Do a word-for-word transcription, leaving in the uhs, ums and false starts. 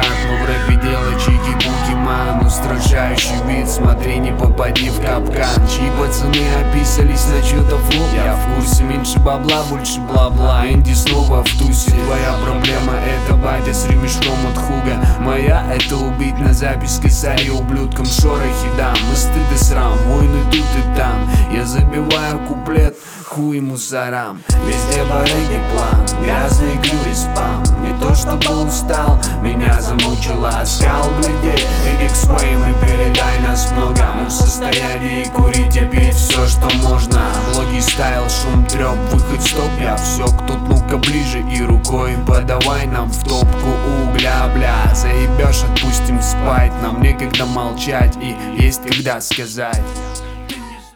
как мы в рэпе делать чики-пуки, ман. Устрашающий бит, смотри, не попади в капкан. Чьи пацаны описались на чью-то флоу. Я в курсе, меньше бабла, больше бла-бла. Инди снова в тусе, твоя проблема это батя с ремешком от хуга. Моя это убить на запись косарь ублюдкам шорохи дам. И стыд и срам, войны тут и там. Я забиваю куплет, хуй мусорам. Везде барыги план, грязный клюв и спам. Не то чтобы устал, меня замучила оскал людей. Иди к своим и передай нас много. Мы в состоянии курить и пить все, что можно. Блоги стайл, шум, треп, выход, стоп. Я все, кто ну-ка ближе и рукой подавай нам в топку угля, бля. Заебешь, отпустим спать, нам некогда молчать и есть когда сказать.